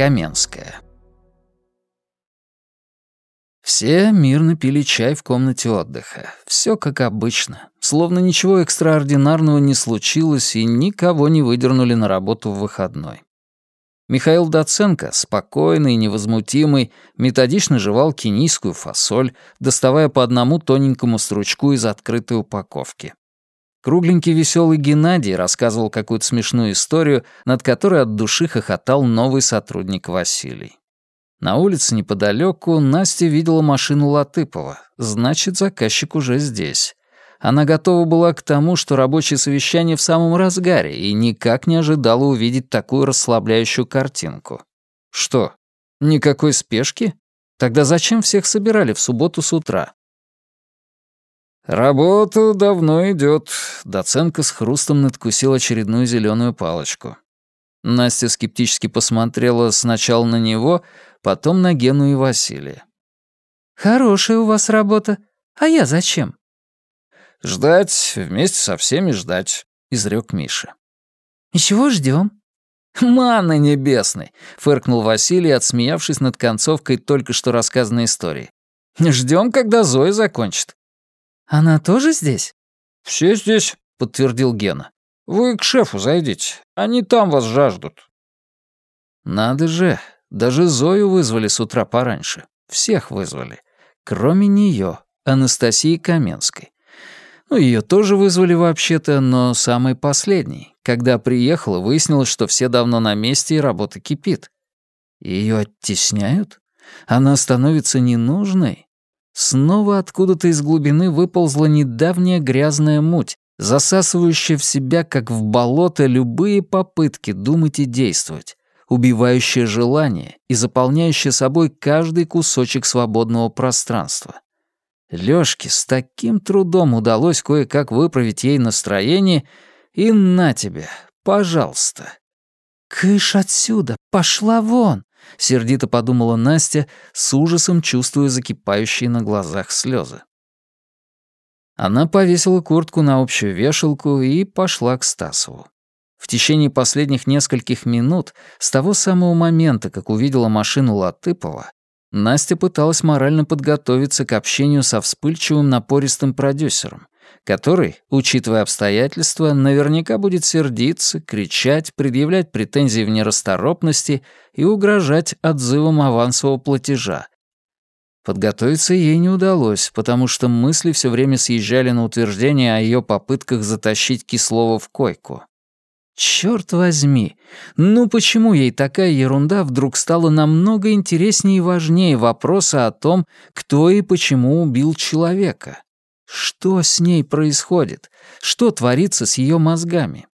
Каменская. Все мирно пили чай в комнате отдыха. Все как обычно. Словно ничего экстраординарного не случилось и никого не выдернули на работу в выходной. Михаил Доценко, спокойный и невозмутимый, методично жевал кенийскую фасоль, доставая по одному тоненькому стручку из открытой упаковки. Кругленький веселый Геннадий рассказывал какую-то смешную историю, над которой от души хохотал новый сотрудник Василий. На улице неподалеку Настя видела машину Латыпова, значит, заказчик уже здесь. Она готова была к тому, что рабочее совещание в самом разгаре, и никак не ожидала увидеть такую расслабляющую картинку. Что, никакой спешки? Тогда зачем всех собирали в субботу с утра? «Работа давно идет», — Доценко с хрустом надкусил очередную зеленую палочку. Настя скептически посмотрела сначала на него, потом на Гену и Василия. «Хорошая у вас работа. А я зачем?» «Ждать, вместе со всеми ждать», — изрек Миша. «И чего ждем?» «Манны небесной», — фыркнул Василий, отсмеявшись над концовкой только что рассказанной истории. «Ждем, когда Зоя закончит». «Она тоже здесь?» «Все здесь», — подтвердил Гена. «Вы к шефу зайдите, они там вас жаждут». Надо же, даже Зою вызвали с утра пораньше. Всех вызвали. Кроме нее, Анастасии Каменской. Ну, ее тоже вызвали вообще-то, но самой последней. Когда приехала, выяснилось, что все давно на месте и работа кипит. Ее оттесняют? Она становится ненужной? Снова откуда-то из глубины выползла недавняя грязная муть, засасывающая в себя, как в болото, любые попытки думать и действовать, убивающая желание и заполняющая собой каждый кусочек свободного пространства. Лёшке с таким трудом удалось кое-как выправить ей настроение, и на тебе, пожалуйста. «Кыш отсюда, пошла вон!» — сердито подумала Настя, с ужасом чувствуя закипающие на глазах слезы. Она повесила куртку на общую вешалку и пошла к Стасову. В течение последних нескольких минут, с того самого момента, как увидела машину Латыпова, Настя пыталась морально подготовиться к общению со вспыльчивым напористым продюсером, который, учитывая обстоятельства, наверняка будет сердиться, кричать, предъявлять претензии в нерасторопности и угрожать отзывом авансового платежа. Подготовиться ей не удалось, потому что мысли все время съезжали на утверждение о ее попытках затащить Кислова в койку. Черт возьми, ну почему ей такая ерунда вдруг стала намного интереснее и важнее вопроса о том, кто и почему убил человека? Что с ней происходит? Что творится с ее мозгами?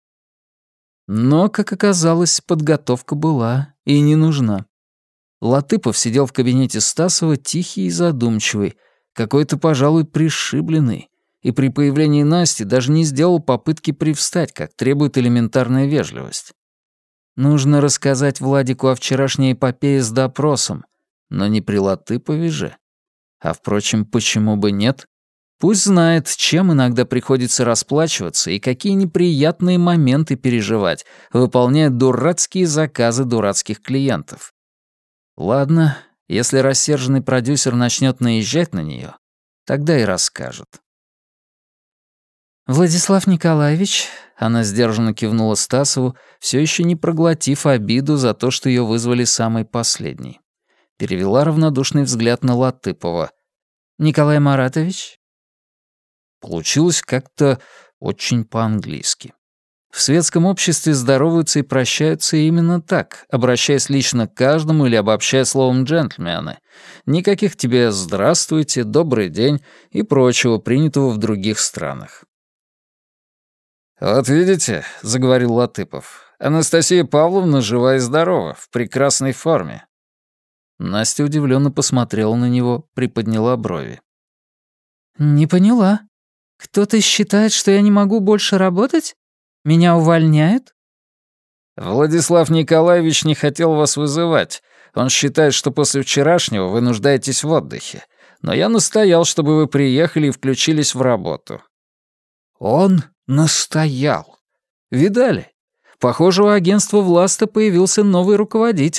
Но, как оказалось, подготовка была и не нужна. Латыпов сидел в кабинете Стасова тихий и задумчивый, какой-то, пожалуй, пришибленный, и при появлении Насти даже не сделал попытки привстать, как требует элементарная вежливость. Нужно рассказать Владику о вчерашней эпопее с допросом, но не при Латыпове же. А, впрочем, почему бы нет? Пусть знает, чем иногда приходится расплачиваться и какие неприятные моменты переживать, выполняя дурацкие заказы дурацких клиентов. Ладно, если рассерженный продюсер начнет наезжать на нее, тогда и расскажет. «Владислав Николаевич», — она сдержанно кивнула Стасову, все еще не проглотив обиду за то, что ее вызвали самой последней. Перевела равнодушный взгляд на Латыпова. «Николай Маратович?» Получилось как-то очень по-английски. В светском обществе здороваются и прощаются именно так, обращаясь лично к каждому или обобщая словом «джентльмены». Никаких тебе «здравствуйте», «добрый день» и прочего, принятого в других странах. «Вот видите», — заговорил Латыпов, — «Анастасия Павловна жива и здорова, в прекрасной форме». Настя удивленно посмотрела на него, приподняла брови. «Не поняла. Кто-то считает, что я не могу больше работать? Меня увольняют?» «Владислав Николаевич не хотел вас вызывать. Он считает, что после вчерашнего вы нуждаетесь в отдыхе. Но я настоял, чтобы вы приехали и включились в работу». Он настоял. Видали? Похоже, у агентства «Власта» появился новый руководитель.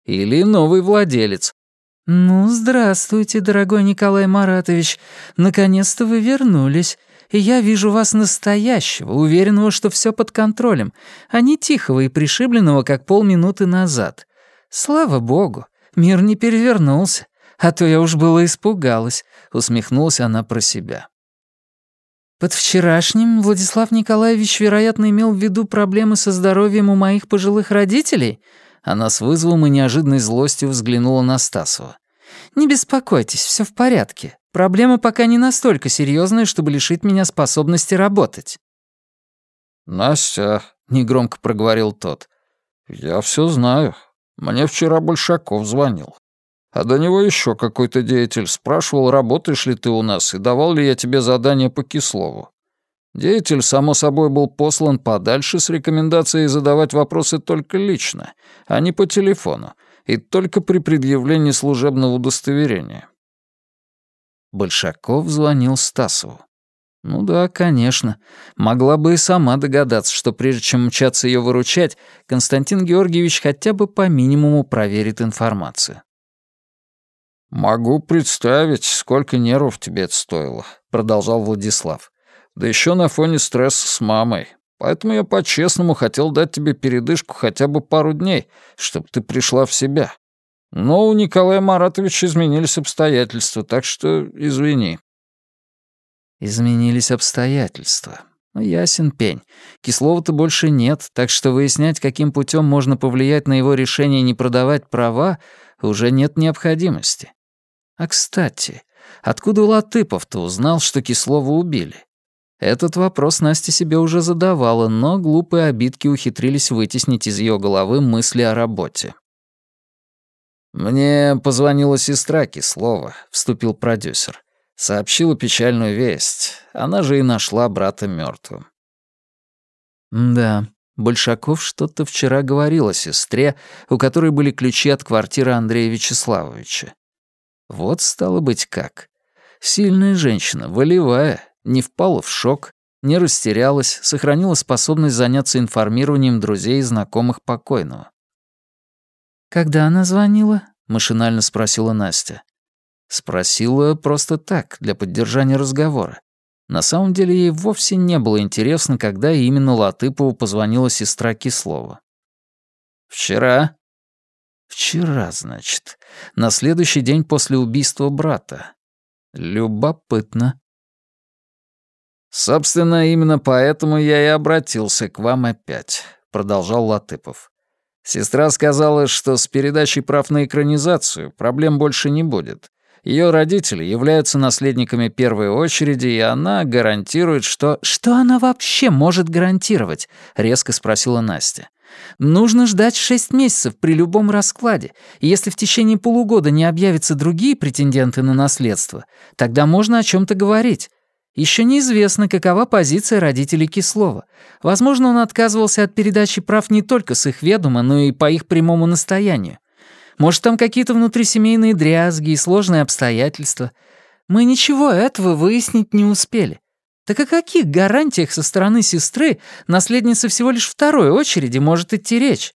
Или новый владелец. «Ну, здравствуйте, дорогой Николай Маратович. Наконец-то вы вернулись. И я вижу вас настоящего, уверенного, что все под контролем, а не тихого и пришибленного, как полминуты назад. Слава богу, мир не перевернулся, а то я уж было испугалась», — усмехнулась она про себя. «Под вчерашним Владислав Николаевич, вероятно, имел в виду проблемы со здоровьем у моих пожилых родителей?» Она с вызовом и неожиданной злостью взглянула на Стасова. «Не беспокойтесь, все в порядке. Проблема пока не настолько серьезная, чтобы лишить меня способности работать». «Настя», — негромко проговорил тот, — «я все знаю. Мне вчера Большаков звонил. А до него еще какой-то деятель спрашивал, работаешь ли ты у нас и давал ли я тебе задание по Кислову. Деятель, само собой, был послан подальше с рекомендацией задавать вопросы только лично, а не по телефону, и только при предъявлении служебного удостоверения». Большаков звонил Стасову. Ну да, конечно. Могла бы и сама догадаться, что прежде чем мчаться ее выручать, Константин Георгиевич хотя бы по минимуму проверит информацию. «Могу представить, сколько нервов тебе это стоило», — продолжал Владислав. «Да еще на фоне стресса с мамой. Поэтому я по-честному хотел дать тебе передышку хотя бы пару дней, чтобы ты пришла в себя. Но у Николая Маратовича изменились обстоятельства, так что извини». Изменились обстоятельства. Ну, ясен пень. Кислова-то больше нет, так что выяснять, каким путем можно повлиять на его решение не продавать права, уже нет необходимости. А кстати, откуда Латыпов-то узнал, что Кислова убили? Этот вопрос Настя себе уже задавала, но глупые обидки ухитрились вытеснить из ее головы мысли о работе. «Мне позвонила сестра Кислова», — вступил продюсер. Сообщила печальную весть. Она же и нашла брата мертвым. Да, Большаков что-то вчера говорил о сестре, у которой были ключи от квартиры Андрея Вячеславовича. Вот стало быть как. Сильная женщина, волевая, не впала в шок, не растерялась, сохранила способность заняться информированием друзей и знакомых покойного. «Когда она звонила?» — машинально спросила Настя. Спросила просто так, для поддержания разговора. На самом деле ей вовсе не было интересно, когда именно Латыпову позвонила сестра Кислова. «Вчера?» «Вчера, значит. На следующий день после убийства брата. Любопытно». «Собственно, именно поэтому я и обратился к вам опять», — продолжал Латыпов. «Сестра сказала, что с передачей прав на экранизацию проблем больше не будет. Ее родители являются наследниками первой очереди, и она гарантирует, что...» «Что она вообще может гарантировать?» — резко спросила Настя. «Нужно ждать 6 месяцев при любом раскладе, и если в течение полугода не объявятся другие претенденты на наследство, тогда можно о чем-то говорить. Еще неизвестно, какова позиция родителей Кислова. Возможно, он отказывался от передачи прав не только с их ведома, но и по их прямому настоянию. Может, там какие-то внутрисемейные дрязги и сложные обстоятельства. Мы ничего этого выяснить не успели. Так о каких гарантиях со стороны сестры наследницы всего лишь второй очереди может идти речь?»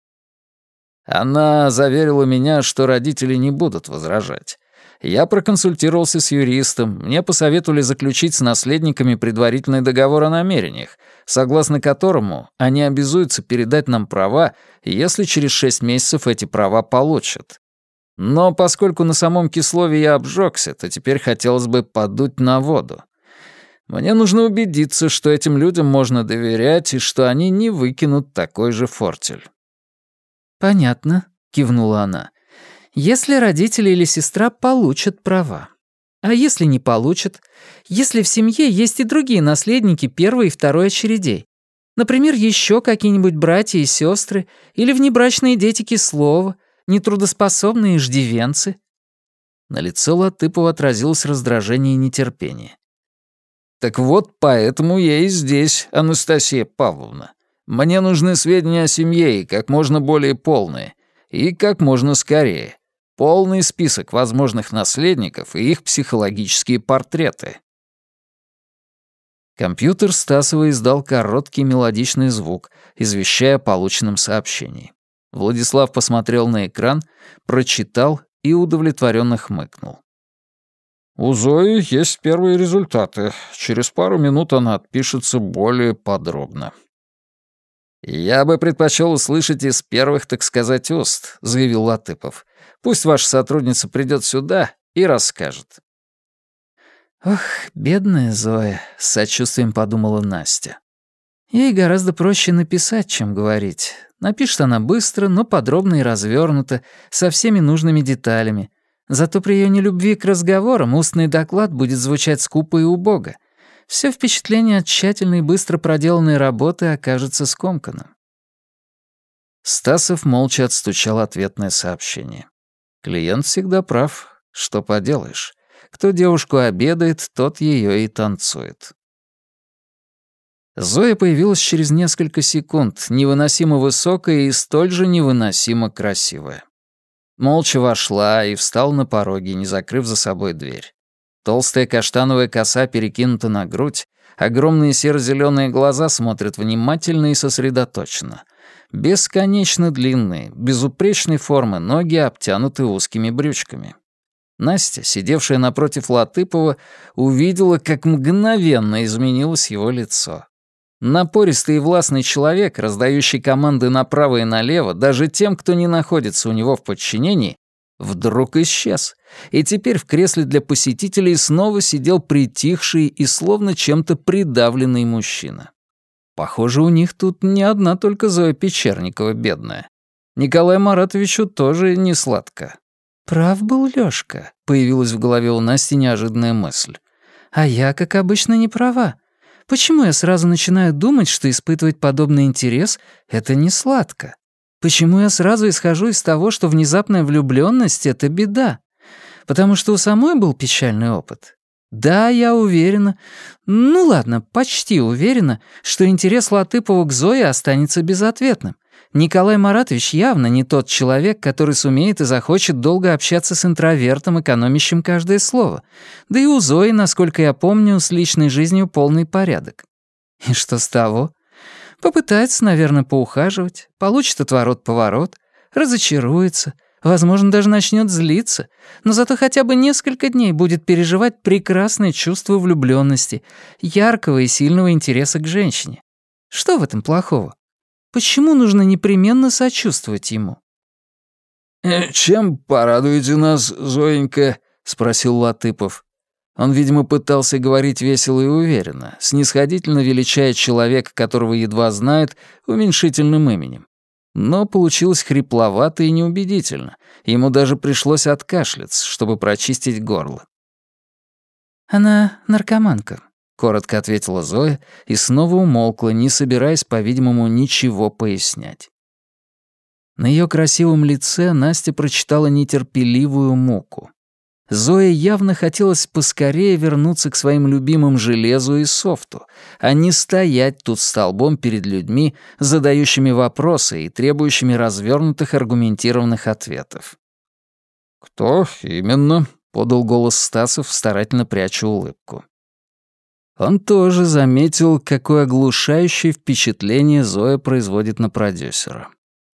Она заверила меня, что родители не будут возражать. Я проконсультировался с юристом, мне посоветовали заключить с наследниками предварительный договор о намерениях, согласно которому они обязуются передать нам права, если через 6 месяцев эти права получат. Но поскольку на самом Кислове я обжегся, то теперь хотелось бы подуть на воду. Мне нужно убедиться, что этим людям можно доверять и что они не выкинут такой же фортель». «Понятно», — кивнула она. «Если родители или сестра получат права. А если не получат? Если в семье есть и другие наследники первой и второй очередей? Например, еще какие-нибудь братья и сестры или внебрачные дети Кислова, нетрудоспособные иждивенцы?» На лице Латыпова отразилось раздражение и нетерпение. «Так вот поэтому я и здесь, Анастасия Павловна. Мне нужны сведения о семье и как можно более полные, и как можно скорее. Полный список возможных наследников и их психологические портреты». Компьютер Стасова издал короткий мелодичный звук, извещая о полученном сообщении. Владислав посмотрел на экран, прочитал и удовлетворенно хмыкнул. «У Зои есть первые результаты. Через пару минут она отпишется более подробно». «Я бы предпочел услышать из первых, так сказать, уст», — заявил Латыпов. «Пусть ваша сотрудница придет сюда и расскажет». «Ох, бедная Зоя», — с сочувствием подумала Настя. «Ей гораздо проще написать, чем говорить. Напишет она быстро, но подробно и развернуто, со всеми нужными деталями. Зато при её нелюбви к разговорам устный доклад будет звучать скупо и убого. Всё впечатление от тщательной и быстро проделанной работы окажется скомканным». Стасов молча отстучал ответное сообщение. Клиент всегда прав. Что поделаешь. Кто девушку обедает, тот её и танцует. Зоя появилась через несколько секунд, невыносимо высокая и столь же невыносимо красивая. Молча вошла и встала на пороге, не закрыв за собой дверь. Толстая каштановая коса перекинута на грудь, огромные серо-зелёные глаза смотрят внимательно и сосредоточенно. Бесконечно длинные, безупречной формы ноги обтянуты узкими брючками. Настя, сидевшая напротив Латыпова, увидела, как мгновенно изменилось его лицо. Напористый и властный человек, раздающий команды направо и налево, даже тем, кто не находится у него в подчинении, вдруг исчез, и теперь в кресле для посетителей снова сидел притихший и словно чем-то придавленный мужчина. Похоже, у них тут не одна только Зоя Печерникова бедная. Николаю Маратовичу тоже не сладко. «Прав был Лёшка», — появилась в голове у Насти неожиданная мысль. «А я, как обычно, не права. Почему я сразу начинаю думать, что испытывать подобный интерес — это не сладко? Почему я сразу исхожу из того, что внезапная влюблённость — это беда? Потому что у самой был печальный опыт? Да, я уверена, ну ладно, почти уверена, что интерес Латыпова к Зое останется безответным. Николай Маратович явно не тот человек, который сумеет и захочет долго общаться с интровертом, экономящим каждое слово. Да и у Зои, насколько я помню, с личной жизнью полный порядок. И что с того? Попытается, наверное, поухаживать, получит отворот-поворот, разочаруется, возможно, даже начнет злиться, но зато хотя бы несколько дней будет переживать прекрасное чувство влюблённости, яркого и сильного интереса к женщине. Что в этом плохого? Почему нужно непременно сочувствовать ему? «Чем порадуете нас, Зоенька?» — спросил Латыпов. Он, видимо, пытался говорить весело и уверенно, снисходительно величая человека, которого едва знает, уменьшительным именем. Но получилось хрипловато и неубедительно. Ему даже пришлось откашляться, чтобы прочистить горло. «Она наркоманка», — коротко ответила Зоя и снова умолкла, не собираясь, по-видимому, ничего пояснять. На её красивом лице Настя прочитала нетерпеливую муку. Зое явно хотелось поскорее вернуться к своим любимым железу и софту, а не стоять тут столбом перед людьми, задающими вопросы и требующими развернутых аргументированных ответов. «Кто именно?» — подал голос Стасов, старательно пряча улыбку. Он тоже заметил, какое оглушающее впечатление Зоя производит на продюсера.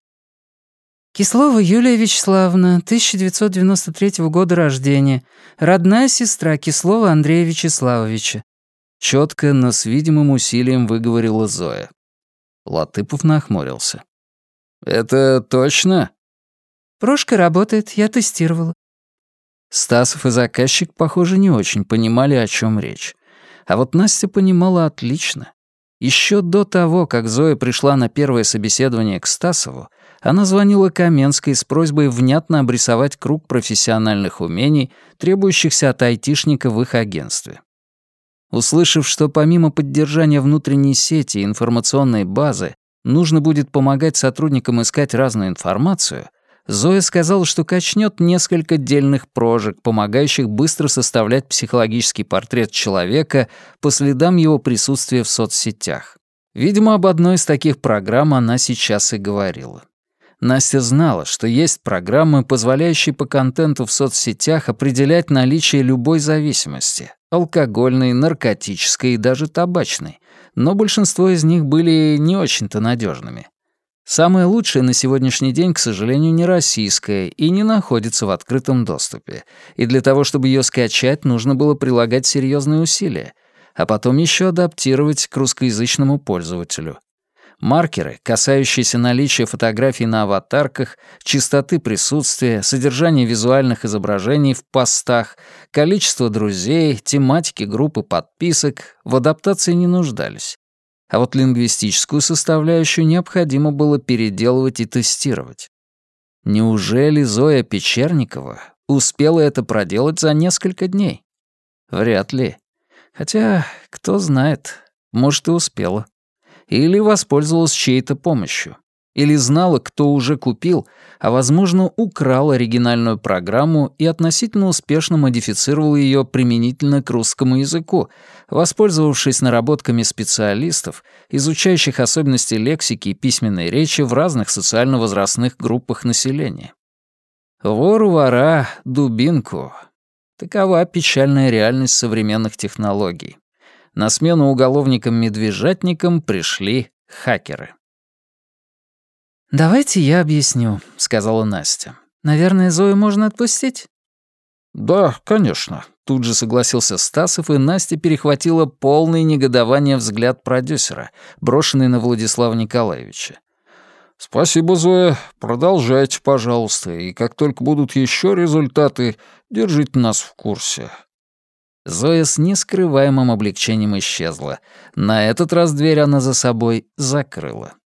«Кислова Юлия Вячеславовна, 1993 года рождения, родная сестра Кислова Андрея Вячеславовича», чётко, но с видимым усилием выговорила Зоя. Латыпов нахмурился. «Это точно?» «Прошка работает, я тестировала». Стасов и заказчик, похоже, не очень понимали, о чём речь. А вот Настя понимала отлично. Еще до того, как Зоя пришла на первое собеседование к Стасову, она звонила Каменской с просьбой внятно обрисовать круг профессиональных умений, требующихся от айтишника в их агентстве. Услышав, что помимо поддержания внутренней сети и информационной базы нужно будет помогать сотрудникам искать разную информацию, Зоя сказала, что качнет несколько дельных прожек, помогающих быстро составлять психологический портрет человека по следам его присутствия в соцсетях. Видимо, об одной из таких программ она сейчас и говорила. Настя знала, что есть программы, позволяющие по контенту в соцсетях определять наличие любой зависимости — алкогольной, наркотической и даже табачной, но большинство из них были не очень-то надежными. Самое лучшее на сегодняшний день, к сожалению, не российское и не находится в открытом доступе. И для того, чтобы ее скачать, нужно было прилагать серьезные усилия, а потом еще адаптировать к русскоязычному пользователю. Маркеры, касающиеся наличия фотографий на аватарках, частоты присутствия, содержания визуальных изображений в постах, количество друзей, тематики группы подписок, в адаптации не нуждались. А вот лингвистическую составляющую необходимо было переделывать и тестировать. Неужели Зоя Печерникова успела это проделать за несколько дней? Вряд ли. Хотя, кто знает, может, и успела. Или воспользовалась чьей-то помощью. Или знала, кто уже купил, а, возможно, украл оригинальную программу и относительно успешно модифицировал ее применительно к русскому языку, воспользовавшись наработками специалистов, изучающих особенности лексики и письменной речи в разных социально-возрастных группах населения. Вору вора, дубинку. Такова печальная реальность современных технологий. На смену уголовникам-медвежатникам пришли хакеры. «Давайте я объясню», — сказала Настя. «Наверное, Зою можно отпустить?» «Да, конечно», — тут же согласился Стасов, и Настя перехватила полный негодование взгляд продюсера, брошенный на Владислава Николаевича. «Спасибо, Зоя. Продолжайте, пожалуйста, и как только будут еще результаты, держите нас в курсе». Зоя с нескрываемым облегчением исчезла. На этот раз дверь она за собой закрыла.